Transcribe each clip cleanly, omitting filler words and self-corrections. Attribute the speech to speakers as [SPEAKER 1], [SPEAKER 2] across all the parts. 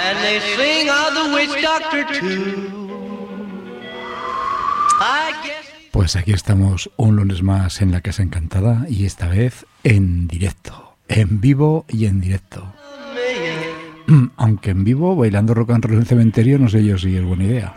[SPEAKER 1] And they sing of the witch doctor too. I guess.
[SPEAKER 2] Pues aquí estamos un lunes más en La Casa Encantada y esta vez en directo, en vivo y en directo. Aunque en vivo, bailando rock and roll en el cementerio, no sé yo si es buena idea.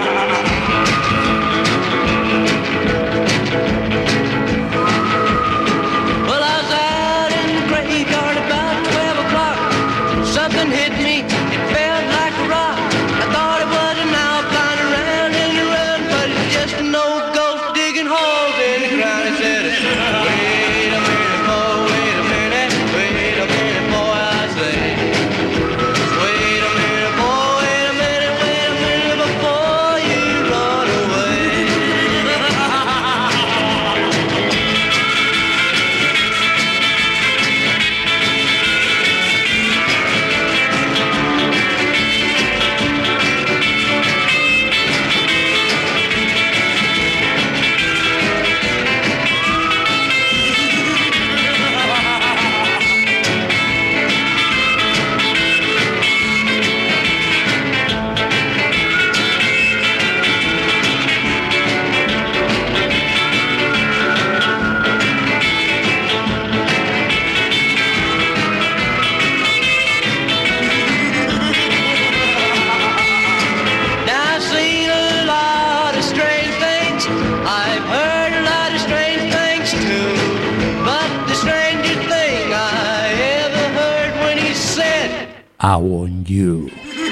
[SPEAKER 2] I want you.
[SPEAKER 1] Wait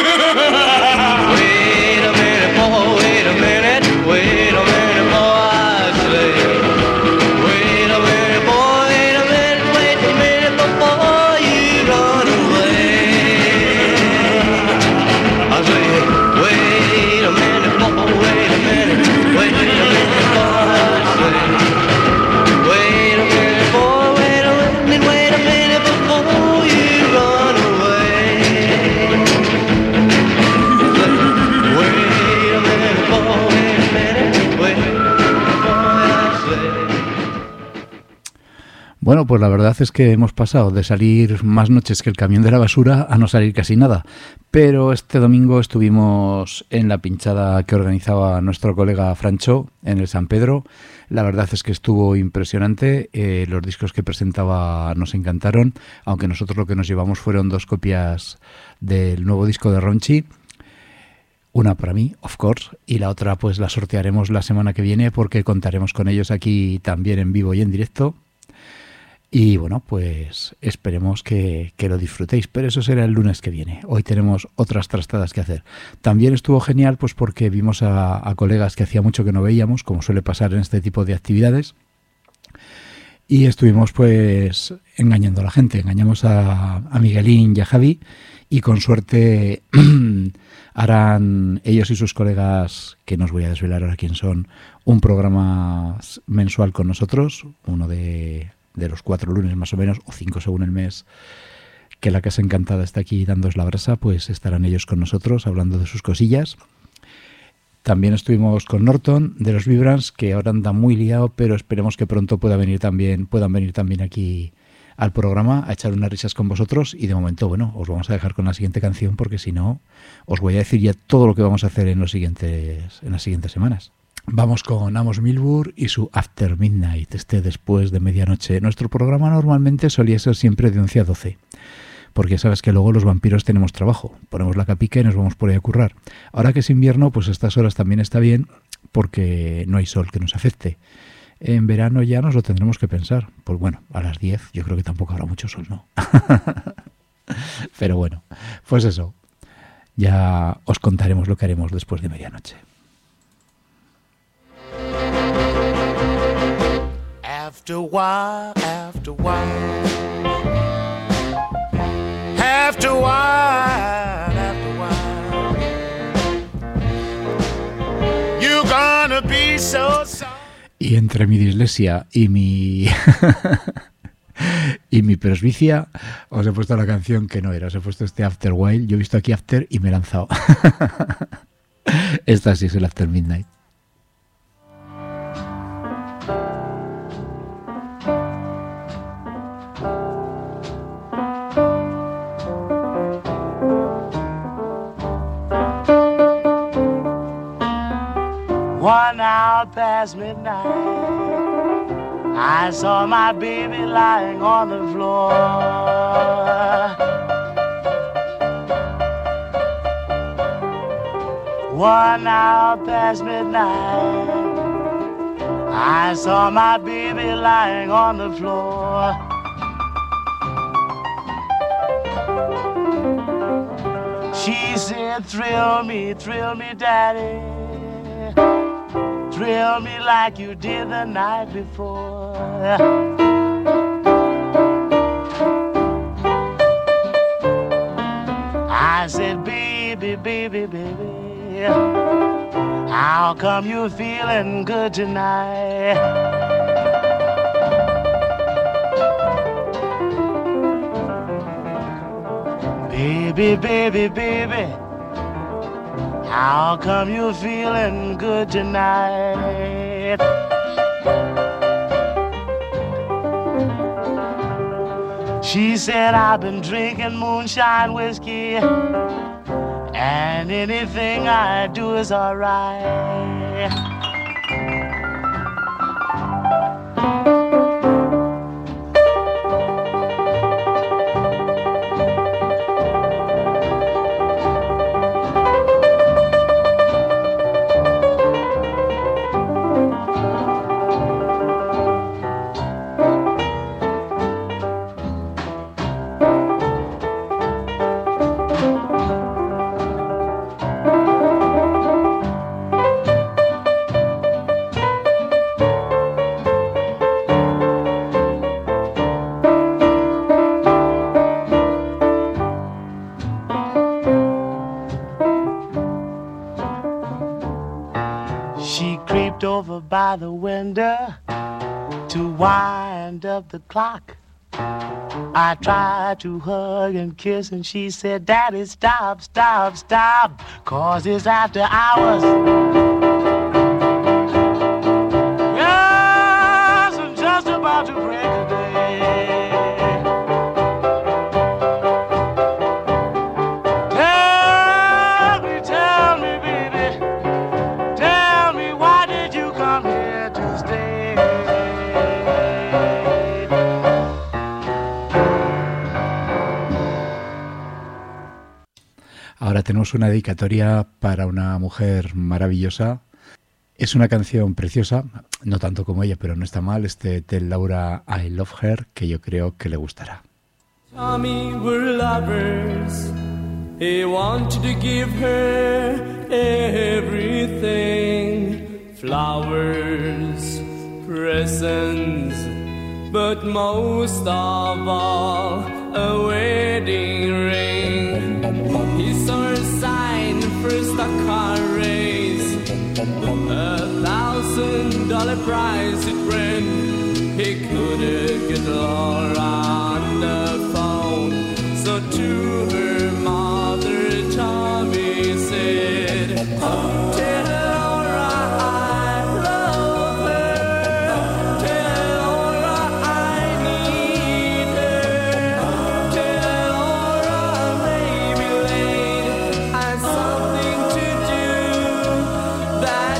[SPEAKER 1] a minute, boy, wait a minute, wait a minute, boy, I say. Wait a minute, boy, wait a minute before you run away. I say, wait a minute, boy, wait a minute, boy, I say. Wait a minute, boy, wait a minute before you run away.
[SPEAKER 2] Bueno, pues la verdad es que hemos pasado de salir más noches que el camión de la basura a no salir casi nada. Pero este domingo estuvimos en la pinchada que organizaba nuestro colega Francho en el San Pedro. La verdad es que estuvo impresionante. Los discos que presentaba nos encantaron, aunque nosotros lo que nos llevamos fueron 2 copias del nuevo disco de Ronchi. Una para mí, of course, y la otra pues la sortearemos la semana que viene porque contaremos con ellos aquí también en vivo y en directo. Y bueno, pues esperemos que lo disfrutéis, pero eso será el lunes que viene. Hoy tenemos otras trastadas que hacer. También estuvo genial pues porque vimos a colegas que hacía mucho que no veíamos, como suele pasar en este tipo de actividades. Y estuvimos pues engañando a la gente. Engañamos a Miguelín y a Javi y con suerte harán ellos y sus colegas, que no os voy a desvelar ahora quién son, un programa mensual con nosotros, uno de los 4 lunes más o menos, o 5 según el mes, que La Casa Encantada está aquí dándoos la brasa, pues estarán ellos con nosotros hablando de sus cosillas. También estuvimos con Norton de los Vibrants, que ahora anda muy liado, pero esperemos que pronto puedan venir también aquí al programa a echar unas risas con vosotros. Y de momento, bueno, os vamos a dejar con la siguiente canción, porque si no, os voy a decir ya todo lo que vamos a hacer en las siguientes semanas. Vamos con Amos Milburn y su After Midnight, después de medianoche. Nuestro programa normalmente solía ser siempre de 11 a 12, porque sabes que luego los vampiros tenemos trabajo. Ponemos la capica y nos vamos por ahí a currar. Ahora que es invierno, pues a estas horas también está bien, porque no hay sol que nos afecte. En verano ya nos lo tendremos que pensar. Pues bueno, a las 10 yo creo que tampoco habrá mucho sol, ¿no? Pero bueno, pues eso. Ya os contaremos lo que haremos después de medianoche.
[SPEAKER 3] After a while, after a while, after a while, after a while, you're gonna be so sorry.
[SPEAKER 2] Y entre mi dislexia y mi y mi presbicia, os he puesto la canción que no era, os he puesto este After While. Yo he visto aquí After y me he lanzado. Esta sí es el After Midnight.
[SPEAKER 3] 1 hour past midnight, I saw my baby lying on the floor. 1 hour past midnight, I saw my baby lying on the floor. She said, thrill me, daddy. Thrill me like you did the night before. I said, baby, baby, baby, how come you feeling good tonight? Baby, baby, baby, how come you feeling good tonight? She said, I've been drinking moonshine whiskey, and anything I do is alright. By the window to wind up the clock. I tried to hug and kiss, and she said, Daddy, stop, stop, stop, 'cause it's after hours. Yes, I'm just about to break the day. Tell me, baby, tell me, why did you come here to stay?
[SPEAKER 2] Ahora tenemos una dedicatoria para una mujer maravillosa. Es una canción preciosa, no tanto como ella, pero no está mal. Tell Laura I Love Her, que yo creo que le gustará.
[SPEAKER 4] Tommy were lovers. He wanted to give her everything. Flowers, presents, but most of all, a wedding ring. He saw her sign for a stock car race, $1,000 prize it ran. He couldn't get Laura on the phone, so to her mother Tommy said, tell Laura I love her, tell Laura I need her, tell Laura may be late, has something to do that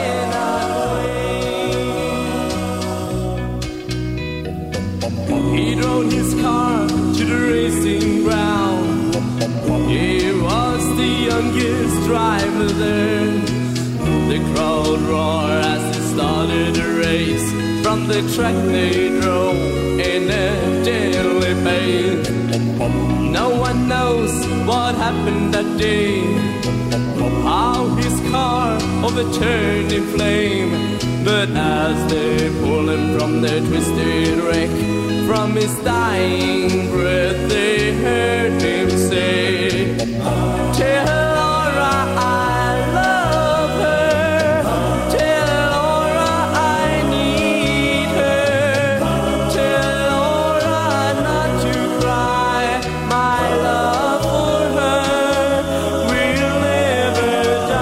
[SPEAKER 4] cannot wait. He drove his car to the racing ground. He was the youngest driver there. The crowd roared as he started the race. From the track they drove in a deadly pace. No one knows what happened that day, how his car overturned in flame. But as they pulled him from the twisted wreck, from his dying breath they heard him say, tell Laura I love her, tell Laura I need her, tell Laura not to cry, my love for her will never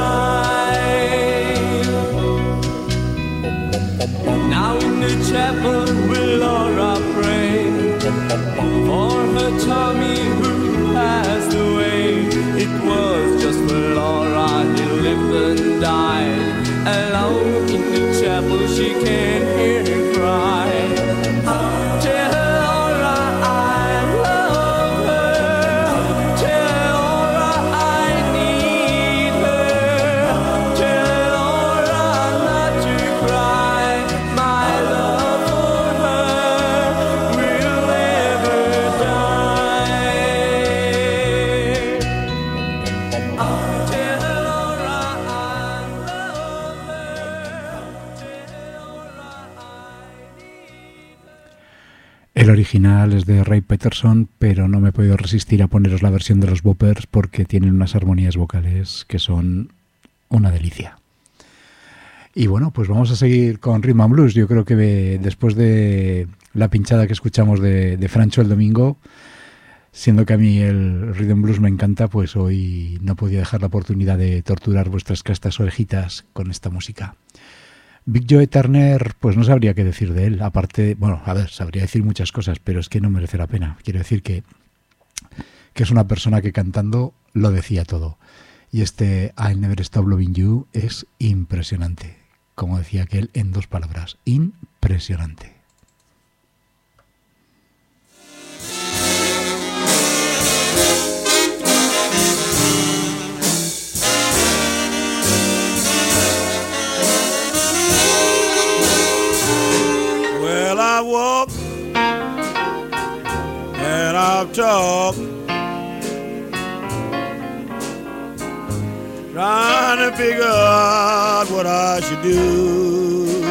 [SPEAKER 4] die. Now in the chapel will Laura pray for her Tommy who
[SPEAKER 2] El original es de Ray Peterson, pero no me he podido resistir a poneros la versión de los Boppers porque tienen unas armonías vocales que son una delicia. Y bueno, pues vamos a seguir con Rhythm and Blues. Yo creo que después de la pinchada que escuchamos de Francho el domingo, siendo que a mí el Rhythm Blues me encanta, pues hoy no podía dejar la oportunidad de torturar vuestras castas orejitas con esta música. Big Joe Turner, pues no sabría qué decir de él. Aparte, bueno, a ver, sabría decir muchas cosas, pero es que no merece la pena. Quiero decir que es una persona que cantando lo decía todo. Y este I'll Never Stop Loving You es impresionante. Como decía aquel en 2 palabras, impresionante.
[SPEAKER 5] Well, I walk and I've talked, trying to figure out what I should do.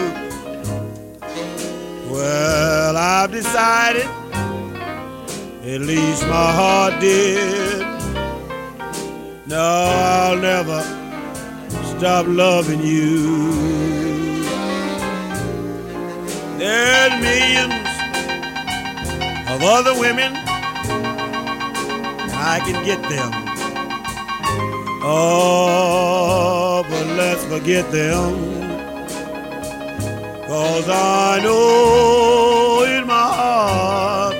[SPEAKER 5] Well, I've decided, at least my heart did, no, I'll never stop loving you. There's millions of other women, I can get them. Oh, but let's forget them, 'cause I know in my heart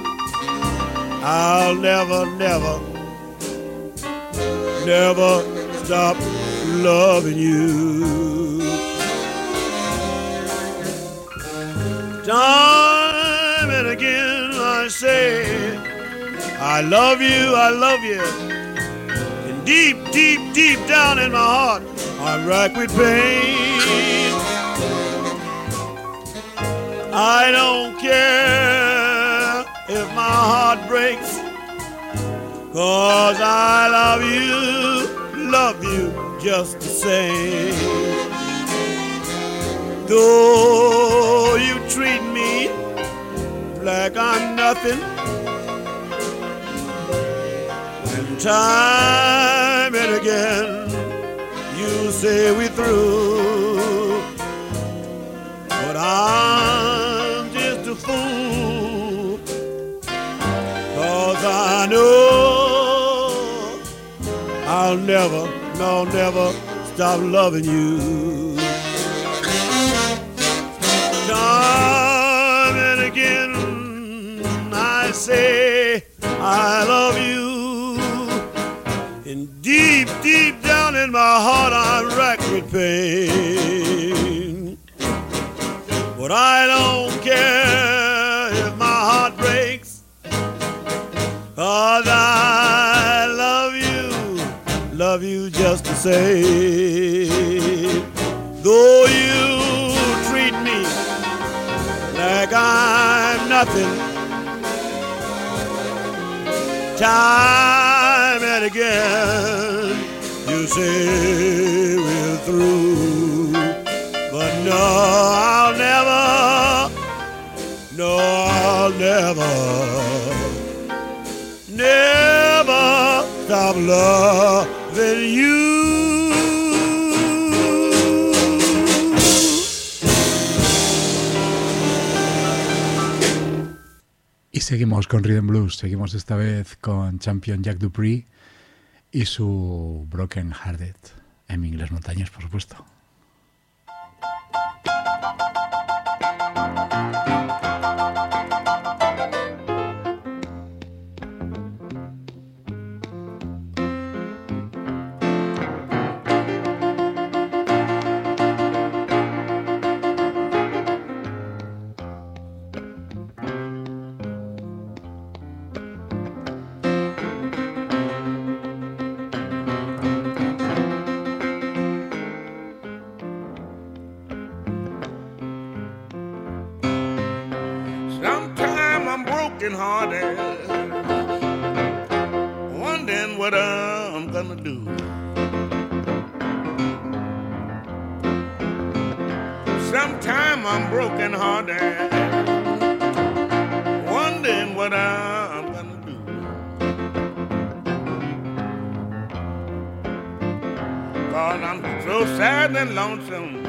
[SPEAKER 5] I'll never, never, never stop loving you. Time and again I say I love you, I love you. And deep, deep, deep down in my heart I'm racked with pain. I don't care if my heart breaks, 'cause I love you just the same. Though you treat me like I'm nothing, and time and again you say we're through, but I'm just a fool, 'cause I know I'll never, no, never stop loving you. Time and again I say I love you, and deep, deep down in my heart I'm racked with pain. But I don't care if my heart breaks, 'cause I love you just the same. Though you treat me like I'm nothing, time and again you say we're through, but no, I'll never, no, I'll never, never stop loving you.
[SPEAKER 2] Y seguimos con Rhythm Blues, seguimos esta vez con Champion Jack Dupree y su Broken Hearted, en inglés montañés, por supuesto.
[SPEAKER 5] Hearted, wondering what I'm gonna do. Sometime I'm broken hearted, what I'm gonna do. Cause I'm so sad and lonesome,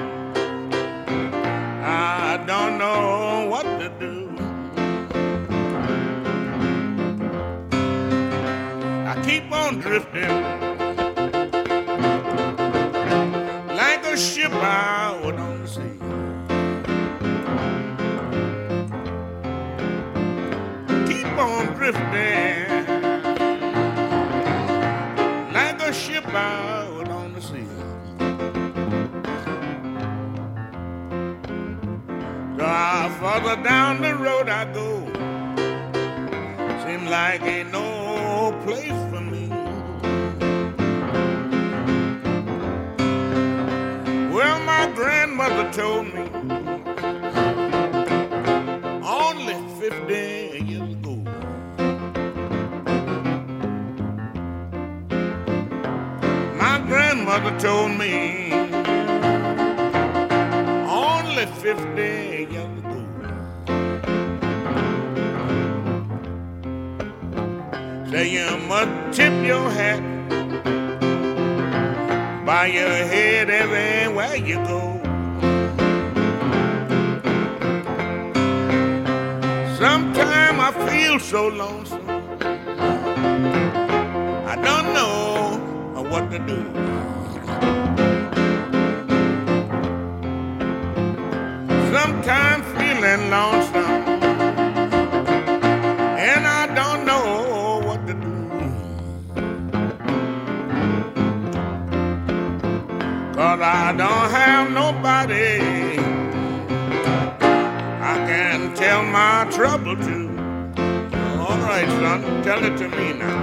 [SPEAKER 5] I don't know what to do. I keep on drifting like a ship out on the sea. Keep on drifting like a ship out on the sea. So further down the road I go, seems like ain't no place for me. Well, my grandmother told me only 50 years ago. My grandmother told me only 50 years ago. Say you must tip your hat, bow your head everywhere you go. Sometimes I feel so lonesome, I don't know what to do. Sometimes feeling lonesome, and I don't know what to do. 'Cause I don't have nobody I can tell my trouble to. All right, son, tell it to me now.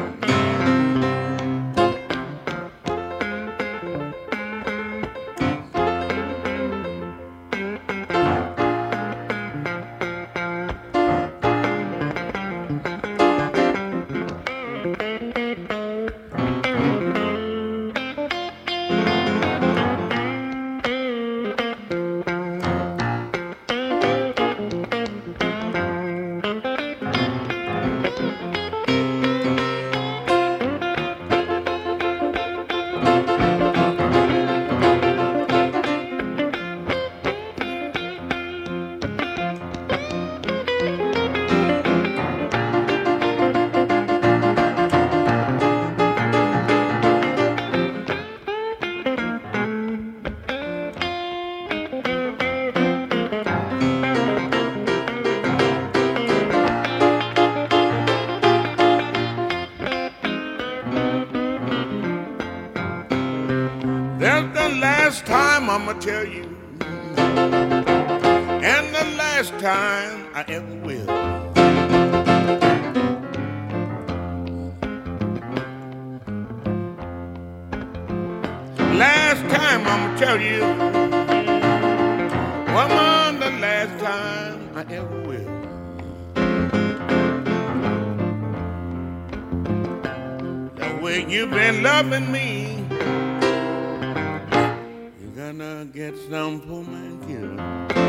[SPEAKER 5] I'ma tell you, and the last time I ever will. Last time I'ma tell you, woman, the last time I ever will. The way you've been loving me, gonna get some poor man killed.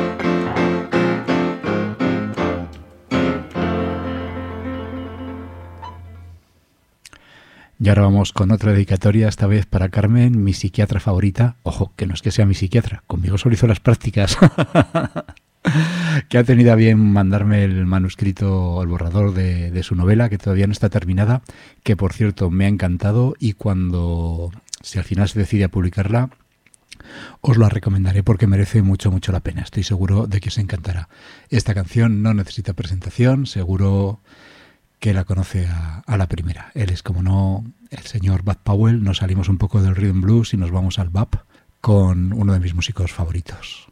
[SPEAKER 2] Y ahora vamos con otra dedicatoria, esta vez para Carmen, mi psiquiatra favorita. Ojo, que no es que sea mi psiquiatra, conmigo solo hizo las prácticas. Que ha tenido a bien mandarme el manuscrito, el borrador de su novela, que todavía no está terminada, que por cierto me ha encantado, y cuando, si al final se decide a publicarla, os la recomendaré porque merece mucho, mucho la pena. Estoy seguro de que os encantará. Esta canción no necesita presentación, seguro que la conoce a la primera. Él es, como no, el señor Bud Powell. Nos salimos un poco del rhythm blues y nos vamos al bop con uno de mis músicos favoritos.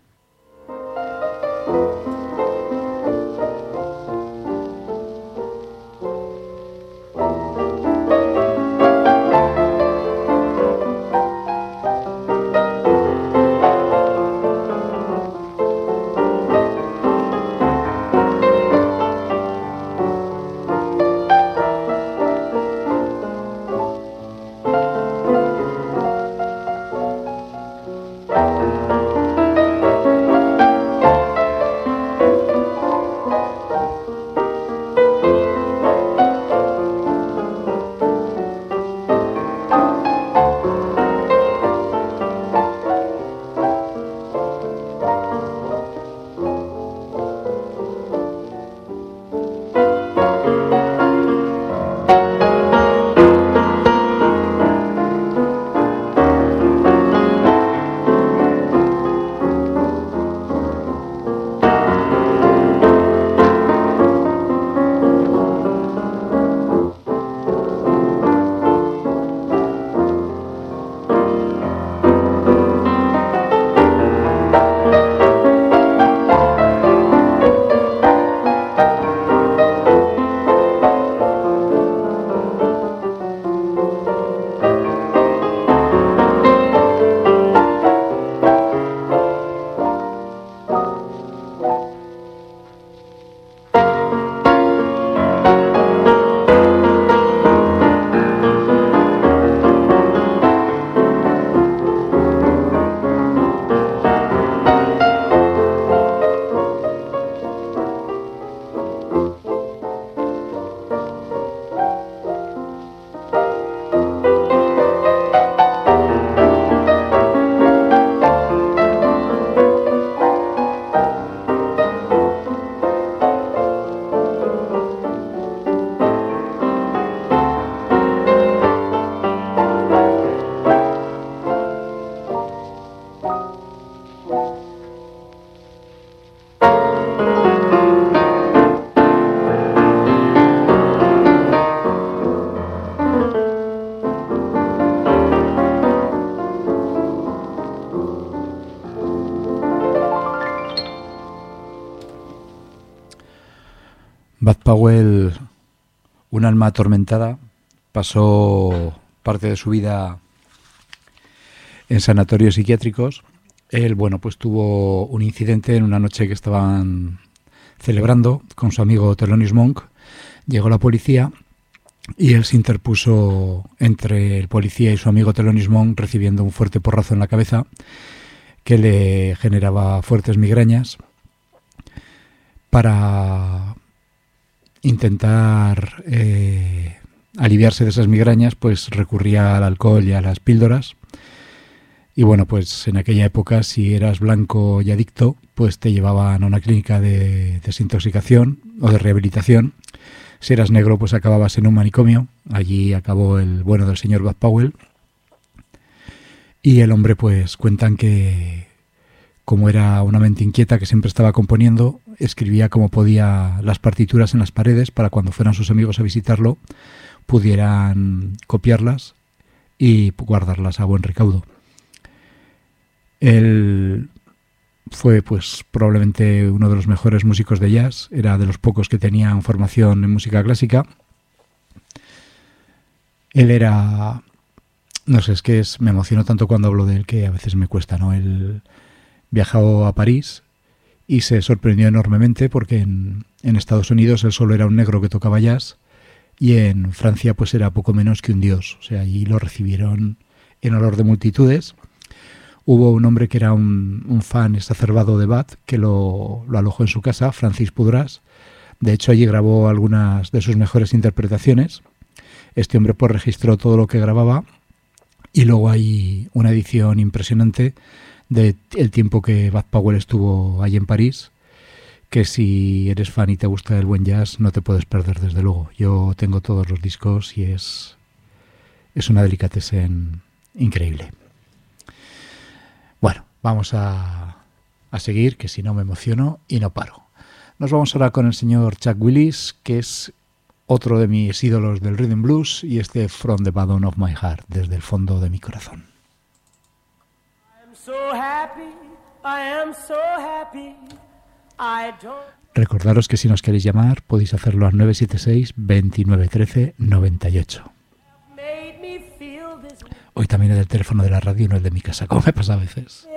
[SPEAKER 2] Powell, un alma atormentada, pasó parte de su vida en sanatorios psiquiátricos. Él, bueno, pues tuvo un incidente en una noche que estaban celebrando con su amigo Thelonious Monk. Llegó la policía y él se interpuso entre el policía y su amigo Thelonious Monk, recibiendo un fuerte porrazo en la cabeza que le generaba fuertes migrañas. Para intentar aliviarse de esas migrañas, pues recurría al alcohol y a las píldoras. Y bueno, pues en aquella época, si eras blanco y adicto, pues te llevaban a una clínica de desintoxicación o de rehabilitación. Si eras negro, pues acababas en un manicomio. Allí acabó el bueno del señor Bud Powell. Y el hombre, pues cuentan que, como era una mente inquieta que siempre estaba componiendo, escribía como podía las partituras en las paredes para cuando fueran sus amigos a visitarlo pudieran copiarlas y guardarlas a buen recaudo. Él fue pues probablemente uno de los mejores músicos de jazz, era de los pocos que tenían formación en música clásica. Él era, no sé, me emociono tanto cuando hablo de él que a veces me cuesta, ¿no? Él viajó a París y se sorprendió enormemente porque en Estados Unidos él solo era un negro que tocaba jazz y en Francia pues era poco menos que un dios. O sea, allí lo recibieron en olor de multitudes. Hubo un hombre que era un fan exacerbado de Bach que lo alojó en su casa, Francis Pudras. De hecho, allí grabó algunas de sus mejores interpretaciones. Este hombre pues registró todo lo que grababa y luego hay una edición impresionante del tiempo que Bud Powell estuvo allí en París, que si eres fan y te gusta el buen jazz no te puedes perder, desde luego. Yo tengo todos los discos y es una delicatessen increíble. Bueno, vamos a seguir, que si no me emociono y no paro. Nos vamos ahora con el señor Chuck Willis, que es otro de mis ídolos del rhythm blues, y este From the Bottom of My Heart, desde el fondo de mi corazón. Recordaros que si nos queréis llamar podéis hacerlo al 976 29 13 98. Hoy también es del teléfono de la radio, no el de mi casa, como me pasa a veces.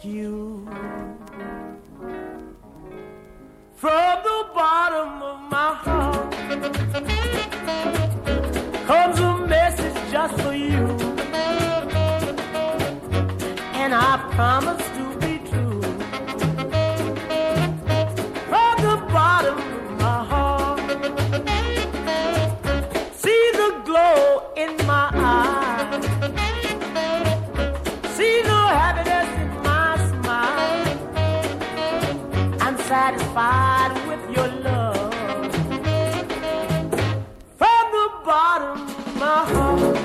[SPEAKER 6] From the bottom of my heart comes a message just for you, and I promise to be true. From the bottom of my heart, see the glow in my eyes, see the happiness in my smile. I'm satisfied with your love. From the bottom of my heart.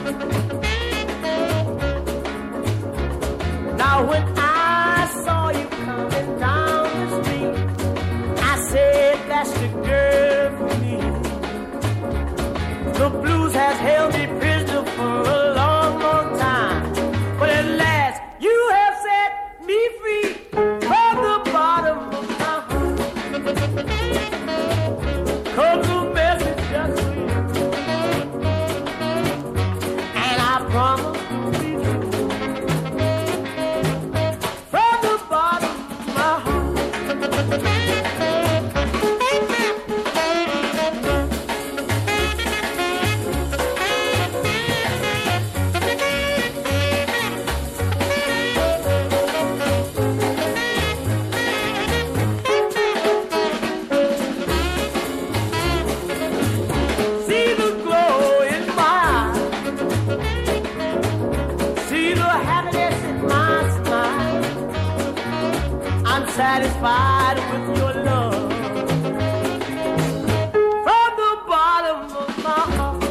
[SPEAKER 6] Now when I saw you coming down the street, I said that's the girl for me. The blues has held me prisoner for a long, long time, but at last you have set me free. From the bottom of my heart comes a message just for you, and I promise to be true. From the bottom of my heart. See the glow in my eyes, see the happiness in my smile. I'm satisfied with your love. From the bottom of my heart.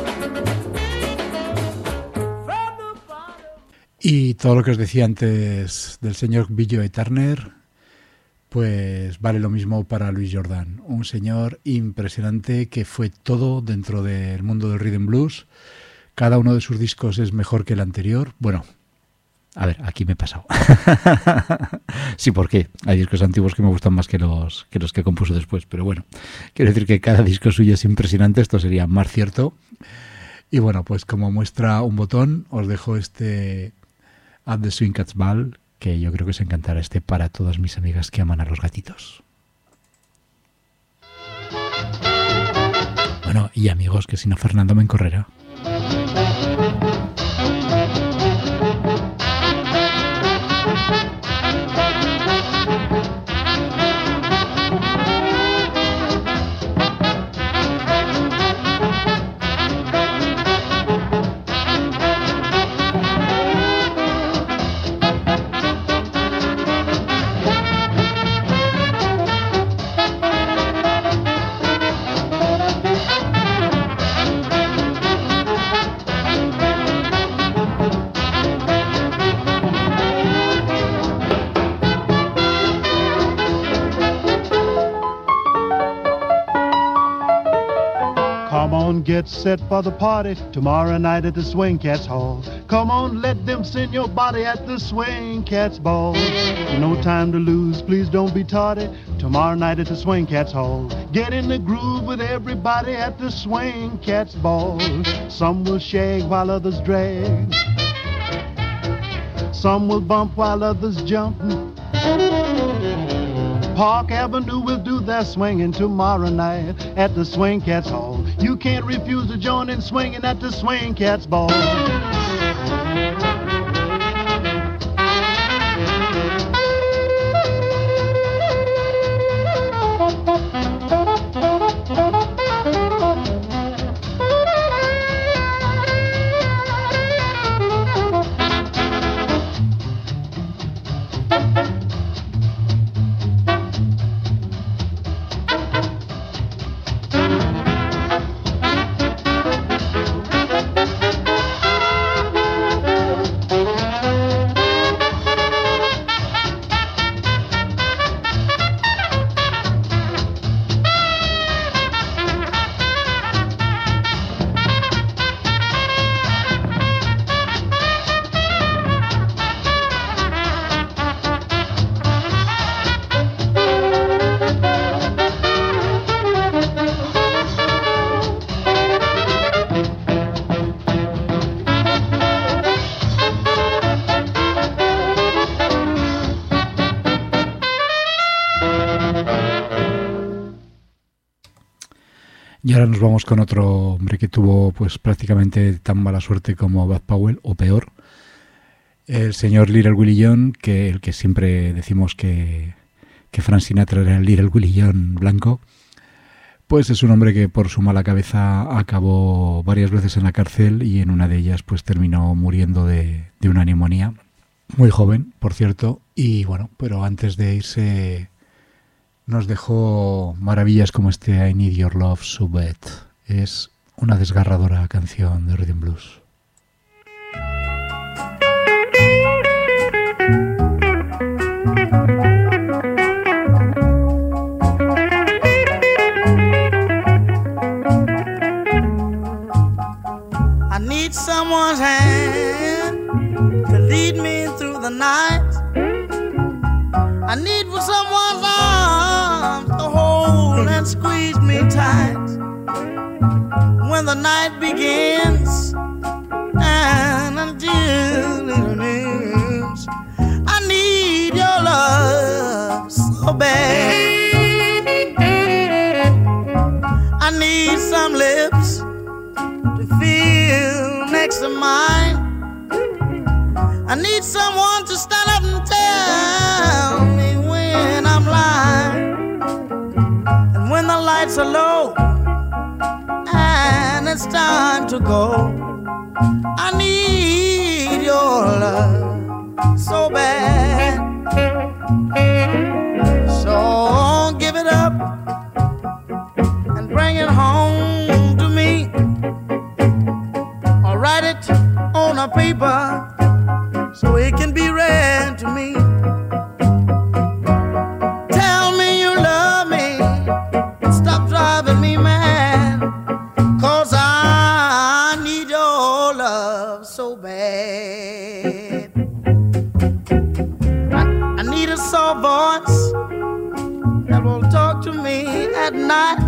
[SPEAKER 6] From the bottom.
[SPEAKER 2] Y todo lo que os decía antes del señor Bill Joe Turner, pues vale lo mismo para Louis Jordan, un señor impresionante que fue todo dentro del mundo del rhythm blues. Cada uno de sus discos es mejor que el anterior. Bueno, A ver, aquí me he pasado. Sí, ¿por qué? Hay discos antiguos que me gustan más que los que compuso después, pero bueno, quiero decir que cada disco suyo es impresionante, esto sería más cierto. Y bueno, pues como muestra un botón, os dejo este At the Swing Cats Ball, que yo creo que os encantará para todas mis amigas que aman a los gatitos. Bueno, y amigos, que si no Fernando me encorrerá.
[SPEAKER 3] Get set for the party tomorrow night at the Swing Cats Hall. Come on, let them send your body at the Swing Cats Ball. No time to lose, please don't be tardy. Tomorrow night at the Swing Cats Hall. Get in the groove with everybody at the Swing Cats Ball. Some will shake while others drag. Some will bump while others jump. Park Avenue will do their swinging tomorrow night at the Swing Cats Hall. You can't refuse to join in swinging at the Swing Cats Ball.
[SPEAKER 2] Y ahora nos vamos con otro hombre que tuvo pues prácticamente tan mala suerte como Bud Powell, o peor. El señor Little Willie John, que el que siempre decimos que Frank Sinatra era el Little Willie John blanco, pues es un hombre que por su mala cabeza acabó varias veces en la cárcel y en una de ellas pues terminó muriendo de una neumonía. Muy joven, por cierto, y bueno, pero antes de irse nos dejó maravillas como este I Need Your Love So Bad. Es una desgarradora canción de Rhythm Blues.
[SPEAKER 6] I need someone's hand to lead me through the night. I need for someone's arms to hold and squeeze me tight when the night begins and until it ends. I need your love so bad. I need some lips to feel next to mine. I need someone to stand up and tell me when I'm lying, and when the lights are low and it's time to go. I need your love so bad. So give it up and bring it home to me, or write it on a paper so it can be read to me. Tell me you love me, stop driving me mad, 'cause I need your love so bad.
[SPEAKER 3] at night.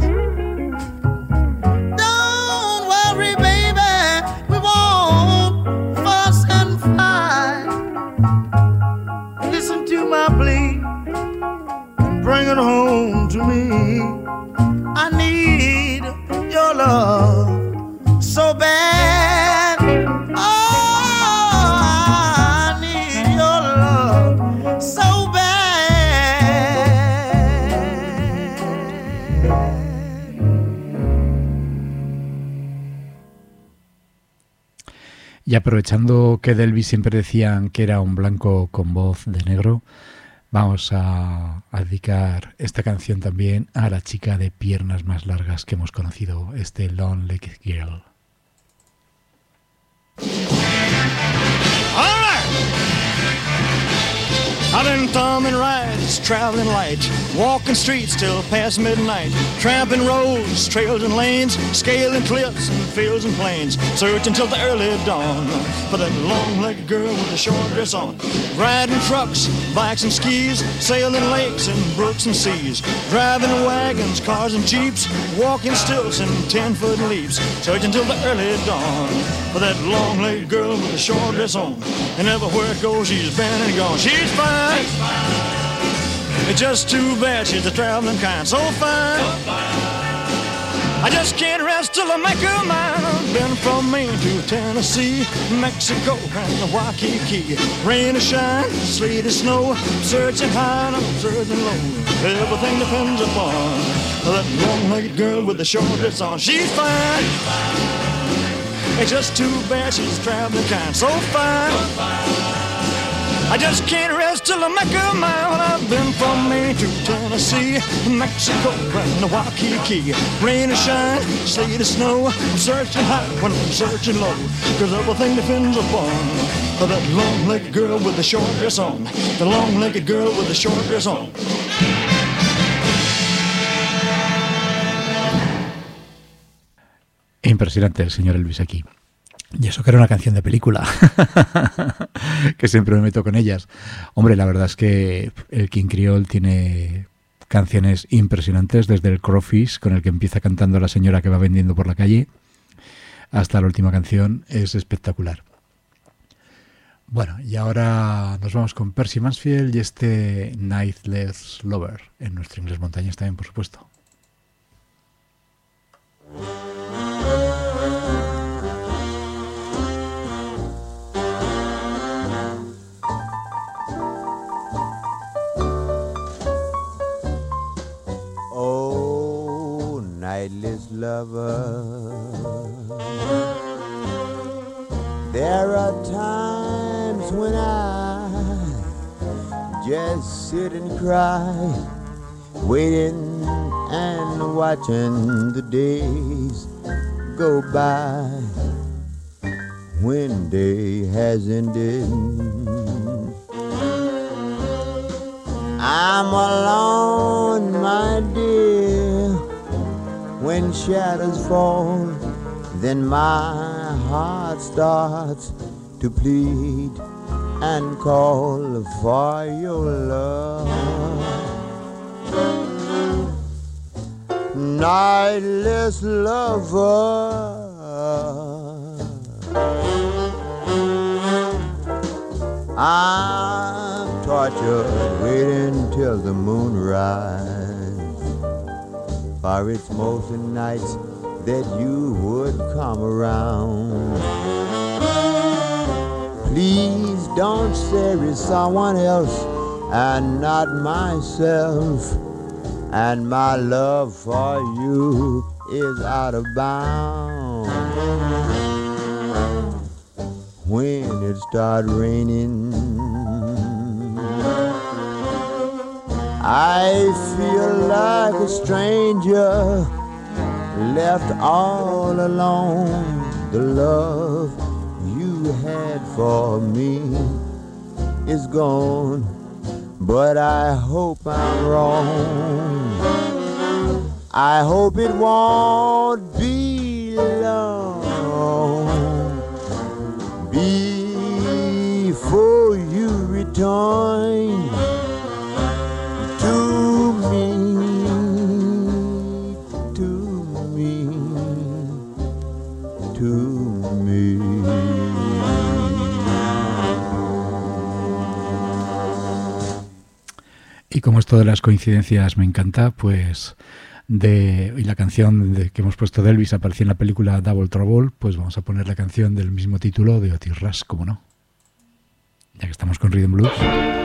[SPEAKER 3] Don't worry, baby, we won't fuss and fight. Listen to my plea, bring it home to me. I need your love so bad. Oh, I need your love so bad.
[SPEAKER 2] Y aprovechando que de Elvis siempre decían que era un blanco con voz de negro, vamos a dedicar esta canción también a la chica de piernas más largas que hemos conocido, este Long Legged Girl.
[SPEAKER 5] All right. Out in thumbing rides, traveling light, walking streets till past midnight, tramping roads, trails and lanes, scaling cliffs and fields and plains, searching till the early dawn for that long-legged girl with a short dress on. Riding trucks, bikes and skis, sailing lakes and brooks and seas, driving wagons, cars and jeeps, walking stilts and 10-foot leaps, searching till the early dawn for that long-legged girl with a short dress on. And everywhere it goes, she's been and gone. She's fine. It's just too bad she's the traveling kind. So fine. I just can't rest till I make her mine. I've been from Maine to Tennessee, Mexico, and Waikiki. Rain or shine, sleet or snow, searching high and I'm searching low. Everything depends upon that long-legged girl with the short dress on. She's fine. It's just too bad she's the traveling kind. So fine. I just can't rest till I make her mine. I've been from Maine to Tennessee, Mexico, and Waikiki. Rain or shine, sleet or snow, I'm searching high when I'm searching low, 'cause everything depends upon that long-legged girl with the short dress on. The long-legged girl with the short dress on.
[SPEAKER 2] Impresionante el señor Elvis aquí. Y eso que era una canción de película, que siempre me meto con ellas. Hombre, la verdad es que el King Creole tiene canciones impresionantes, desde el Crawfish, con el que empieza cantando la señora que va vendiendo por la calle, hasta la última canción, es espectacular. Bueno, y ahora nos vamos con Percy Mansfield y este Night's Lover, en nuestro inglés montañés también, por supuesto.
[SPEAKER 7] Nightless lover, there are times when I just sit and cry, waiting and watching the days go by. When day has ended, I'm alone, my dear. When shadows fall, then my heart starts to plead and call for your love. Nightless lover, I'm tortured waiting till the moon rise, for it's most nights that you would come around. Please don't say it's someone else and not myself, and my love for you is out of bounds. When it starts raining, I feel like a stranger, left all alone. The love you had for me is gone, but I hope I'm wrong. I hope it won't be long before you return to me.
[SPEAKER 2] Y como esto de las coincidencias me encanta, pues y la canción que hemos puesto de Elvis apareció en la película Double Trouble, pues vamos a poner la canción del mismo título de Otis Rush, como no, ya que estamos con Rhythm Blues.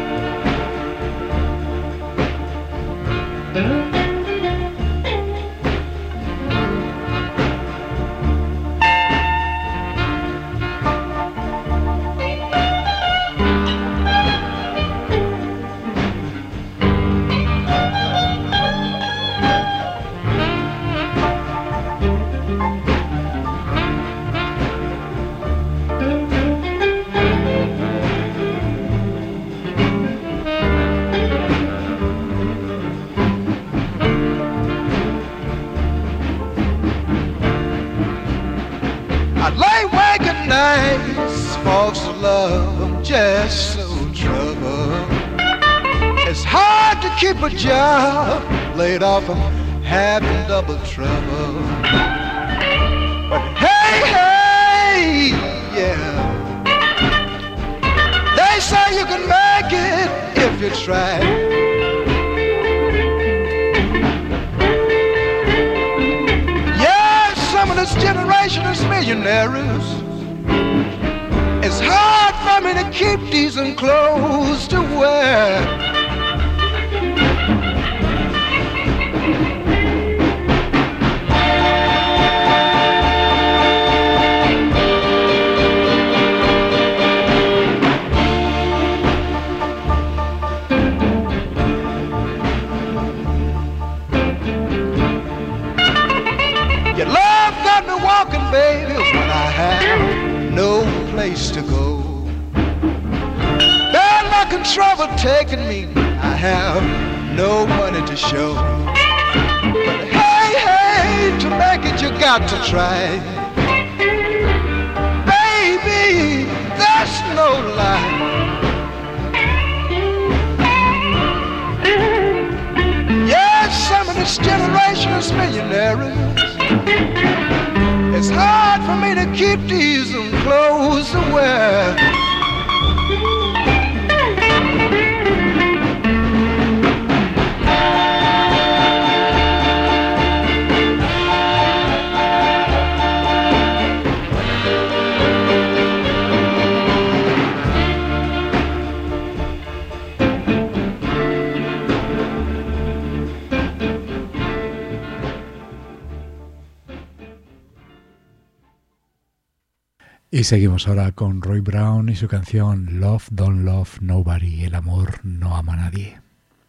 [SPEAKER 8] Folks love, I'm just so trouble. It's hard to keep a job, laid off, I'm having double trouble. But hey, yeah, they say you can make it if you try. Yeah, some of this generation is millionaires. It's hard for me to keep decent clothes to wear. Your love got me walking, baby, when I have no place to go. Bad luck and trouble taking me, I have no money to show. But hey, to make it you got to try. Baby, that's no lie. Yes, some of this generation is millionaires. It's hard for me to keep decent clothes to wear.
[SPEAKER 2] Y seguimos ahora con Roy Brown y su canción Love Don't Love Nobody, el amor no ama a nadie.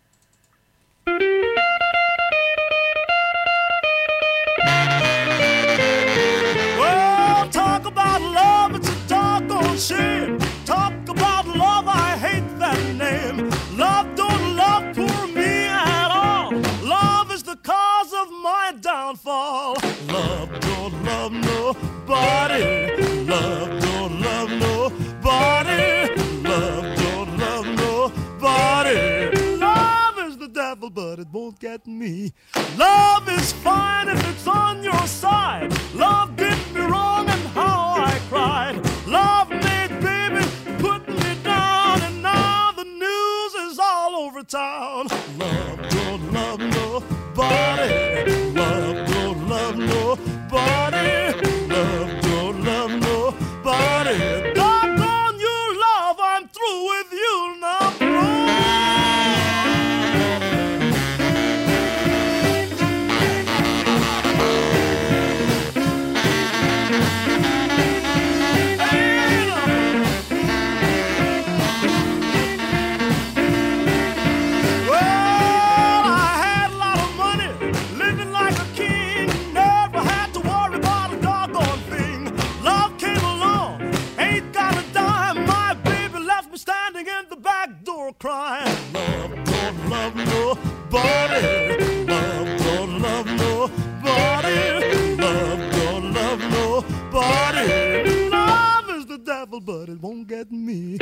[SPEAKER 9] Well, talk about love, it's a doggone shame. Talk about love, I hate that name. Love don't love for me at all. Love is the cause of my downfall. Love don't love nobody. Love don't love nobody. Love don't love nobody. Love is the devil, but it won't get me. Love is fine if it's on your side. Love did me wrong and how I cried. Love made baby put me down, and now the news is all over town. Love don't love nobody. Love don't love nobody. Love don't love nobody. Doggone you, love, I'm through with you now. Crying, love don't love nobody. Love don't love nobody. Love don't love nobody. Love is the devil, but it won't get me.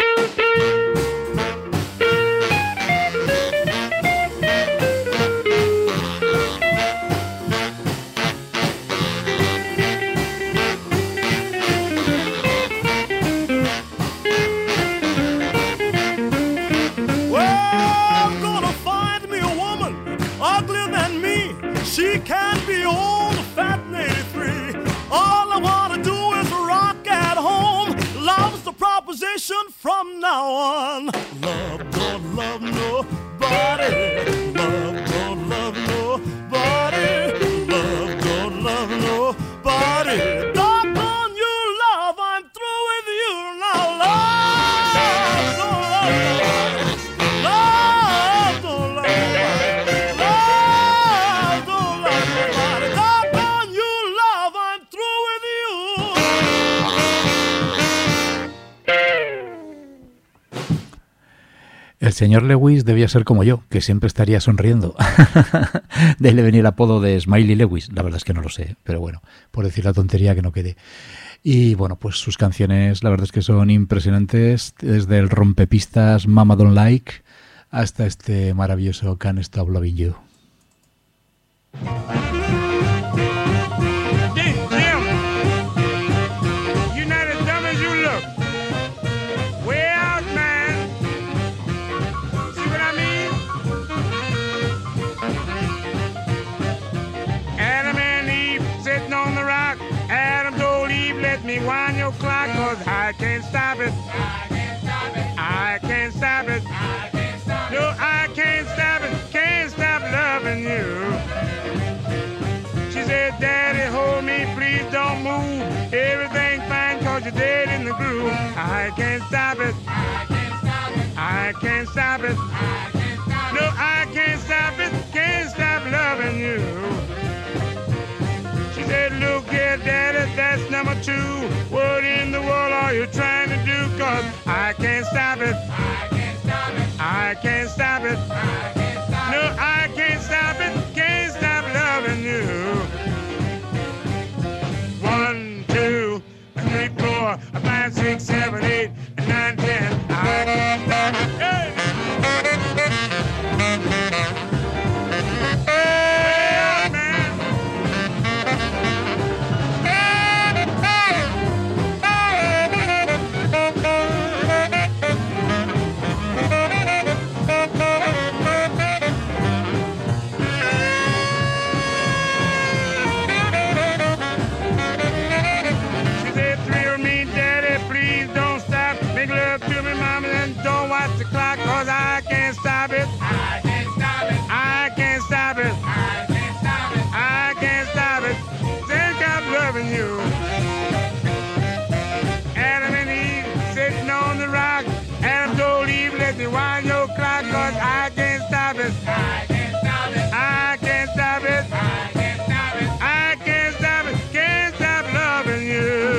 [SPEAKER 9] Well, I'm gonna find on from now on. Love don't love nobody. Love don't love nobody. Love don't love nobody. Doggone you, love, I'm through with you now. Love don't love nobody. Love don't love nobody. Love don't love nobody. Doggone you, love, I'm through with you.
[SPEAKER 2] El señor Lewis debía ser como yo, que siempre estaría sonriendo. De ahí le venía el apodo de Smiley Lewis. La verdad es que no lo sé, pero bueno, por decir la tontería que no quede. Y bueno, pues sus canciones la verdad es que son impresionantes, desde el rompepistas Mama Don't Like hasta este maravilloso Can't Stop Loving You.
[SPEAKER 5] Jim, you're not as dumb as you look. Way out, man. See what I mean? Adam and Eve sitting on the rock. Adam told Eve, let me wind your clock, 'cause I can't stop it. I can't stop it. No, I can't stop it. Can't stop loving you. She said, Daddy, hold me, please don't move. Everything's fine 'cause you're dead in the groove. I can't stop it. I can't stop it. No, I can't stop it. Can't stop loving you. She said, look here, Daddy, that's number 2. What in the world are you trying to do? 'Cause I can't stop it. I can't stop it. No, I can't stop it. Can't stop loving you. 1, 2, 3, 4, 5, 6, 7, 8, 9, 10. I can't stop it. Hey! Hey, man. She said, thrill me, Daddy, please don't stop. Make love to me, Mama, and don't watch the clock, 'cause I can't stop it. I can't stop it. I can't stop it. I can't stop it. I can't stop it. Think I'm loving you. Adam and Eve sitting on the rock. Adam told Eve, let me wind your clock, 'cause I can't stop it. I can't stop it. I can't stop it. I can't stop it. I can't stop it. Can't stop loving you.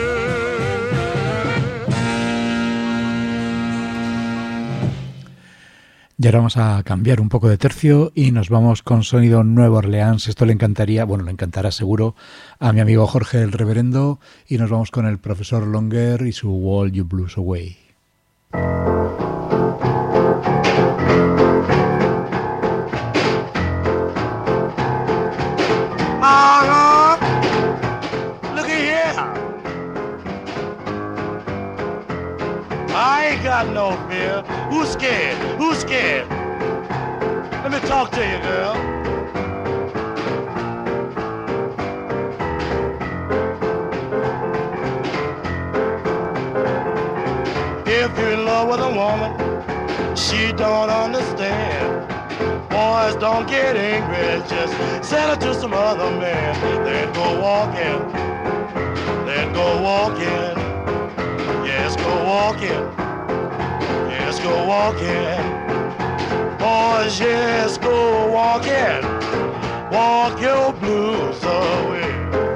[SPEAKER 2] Y ahora vamos a cambiar un poco de tercio y nos vamos con sonido Nueva Orleans. Esto le encantaría, bueno, le encantará seguro a mi amigo Jorge el Reverendo. Y nos vamos con el profesor Longer y su All You Blues Away.
[SPEAKER 5] Look at here. I ain't got no fear. Who's scared? Who's scared? Let me talk to you, girl. If you're in love with a woman, she don't understand. Boys don't get angry, just send her to some other man. Then go walking, then go walking. Yes, go walking, yes, go walking. Boys, yes, go walking. Walk your blues away.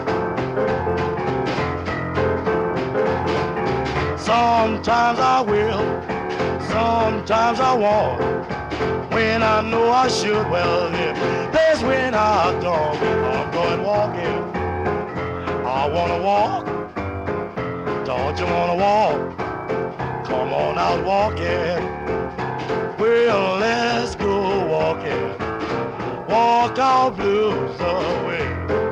[SPEAKER 5] Sometimes I will, sometimes I won't. When I know I should, well, if there's when I don't, I'm going walking. I wanna walk, don't you wanna walk? Come on out walking. Well, let's go walking. Walk our blues away.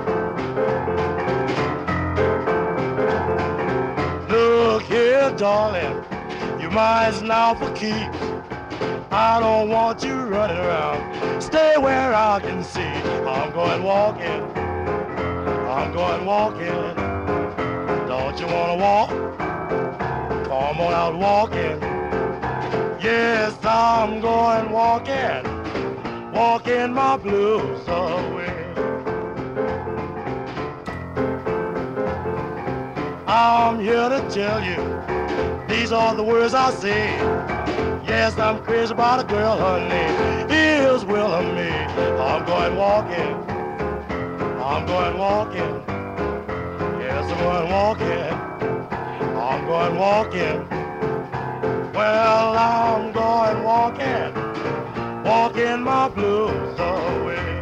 [SPEAKER 5] Look here, darling, you mine's now for keeps. I don't want you running around. Stay where I can see. I'm going walking. I'm going walking. Don't you wanna walk? I'm going out walking. Yes, I'm going walking, walking my blues away. I'm here to tell you, these are the words I say. Yes, I'm crazy about a girl, her name is Wilhelmie. I'm going walking, I'm going walking. Yes, I'm going walking, I'm going walking. Well, I'm going walking, walking my blues away.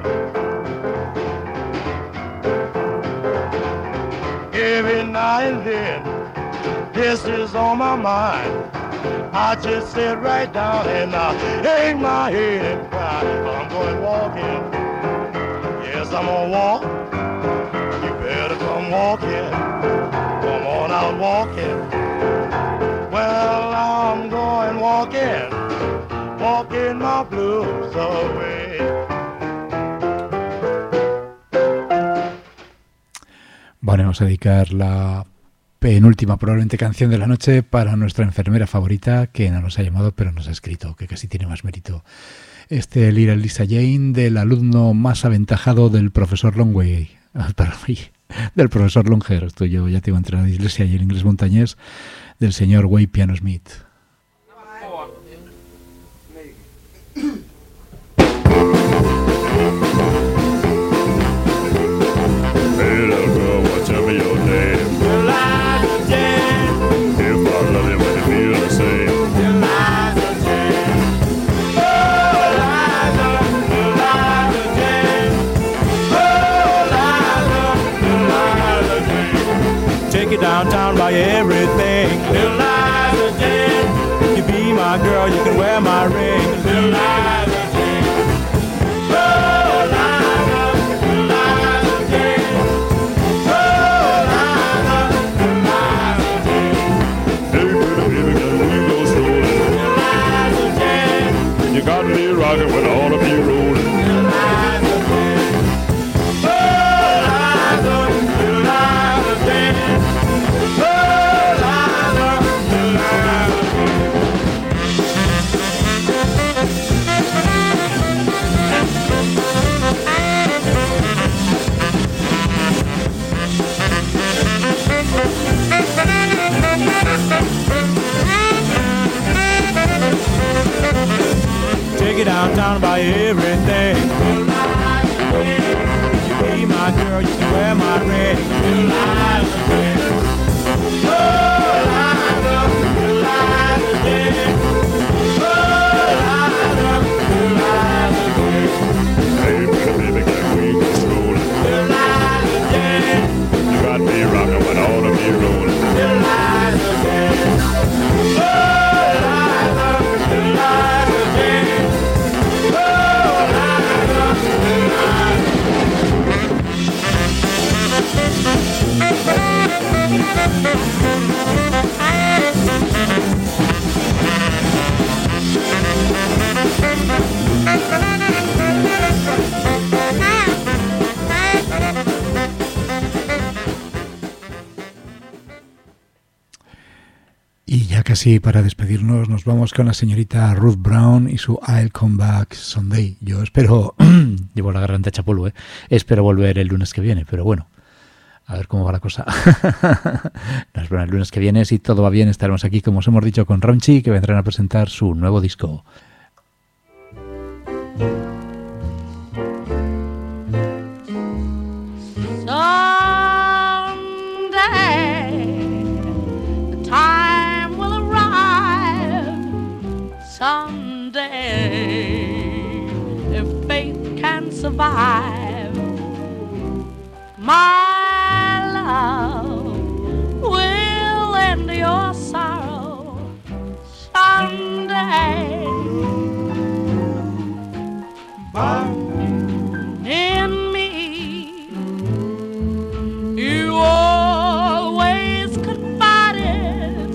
[SPEAKER 5] Every now and then, this is on my mind. I just sit right down and I hang my head and cry. I'm going walking, yes, I'm gonna walk. You better come walking, come on out walking. Well, I'm going walking, walking my blues away.
[SPEAKER 2] Bueno, vamos a dedicar la penúltima probablemente canción de la noche para nuestra enfermera favorita, que no nos ha llamado pero nos ha escrito, que casi tiene más mérito. Little Lisa Jane, del alumno más aventajado del profesor Longway, del profesor Longer, estoy yo ya tengo entrenado en iglesia y en inglés montañés, del señor Way Piano Smith.
[SPEAKER 9] Hey, little girl, what's ever your name? Eliza Jane. If I love you, would you feel the same? Eliza Jane. Oh, Eliza, Eliza Jane. Oh, Eliza, Eliza Jane. Take you downtown, buy you everything. Eliza Jane. You be my girl, you can wear my ring. Eliza Jane. Oh, Eliza, Eliza Jane. You got me rocking with all of you rolling. Eliza Jane. Oh, Eliza, Eliza Jane. Oh, Eliza, Eliza Take you downtown, buy everything. You be my girl, you can wear my ring. Eliza Jane. Oh, Eliza, Eliza Jane. Oh, Eliza, Eliza Jane. Hey, baby, can we go strolling? Eliza Jane. You got me rocking with all of you rolling. Eliza Jane. Oh, Eliza, Eliza Jane.
[SPEAKER 2] Y ya casi para despedirnos nos vamos con la señorita Ruth Brown y su I'll Come Back Someday. Yo espero, llevo la garganta hecha polvo, espero volver el lunes que viene, pero bueno, a ver cómo va la cosa. Nos espero el lunes que viene, si todo va bien estaremos aquí, como os hemos dicho, con Ronchi, que vendrán a presentar su nuevo disco.
[SPEAKER 10] Someday, if faith can survive, my love will end your sorrow someday. Burn in me, you always confided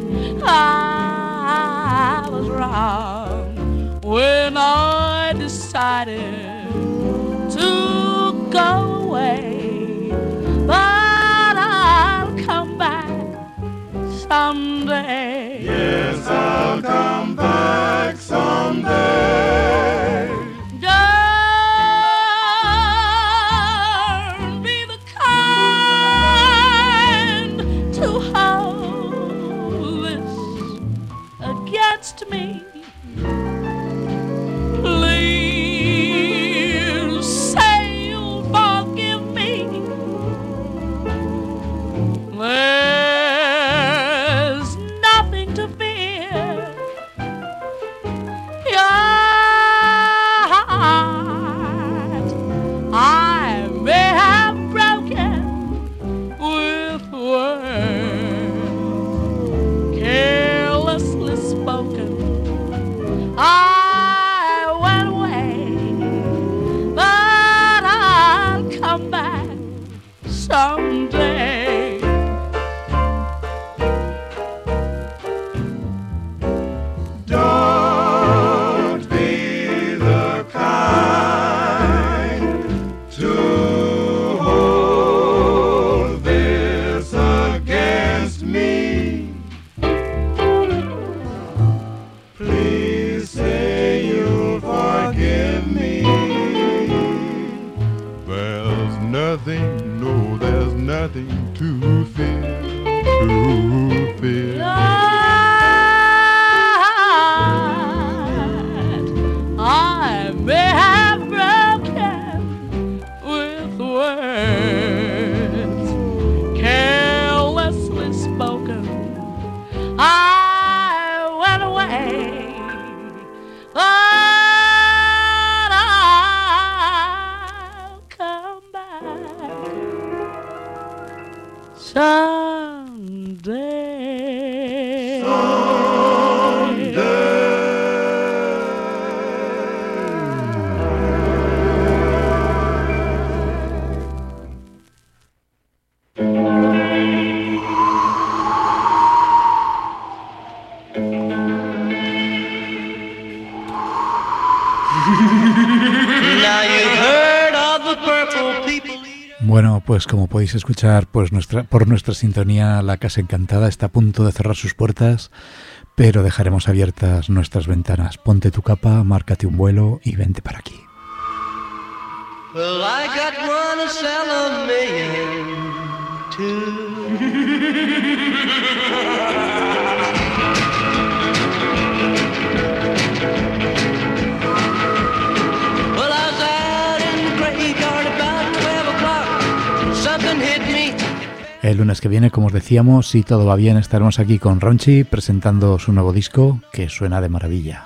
[SPEAKER 10] I was wrong when I decided to go away, but I'll come back someday.
[SPEAKER 11] nothing to fear, to fear.
[SPEAKER 10] I may have broken with words carelessly spoken. I went away, but I'll come back someday. Someday.
[SPEAKER 2] Bueno, pues como podéis escuchar, pues por nuestra sintonía, la Casa Encantada está a punto de cerrar sus puertas, pero dejaremos abiertas nuestras ventanas. Ponte tu capa, márcate un vuelo y vente para aquí.
[SPEAKER 1] Well, I got one to sell $1 million to. Well, I was out in the graveyard about 12 o'clock. Something hit me.
[SPEAKER 2] El lunes que viene, como os decíamos, si todo va bien, estaremos aquí con Ronchi presentando su nuevo disco, que suena de maravilla.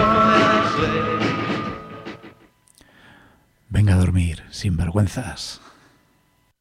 [SPEAKER 2] Venga a dormir, sin vergüenzas.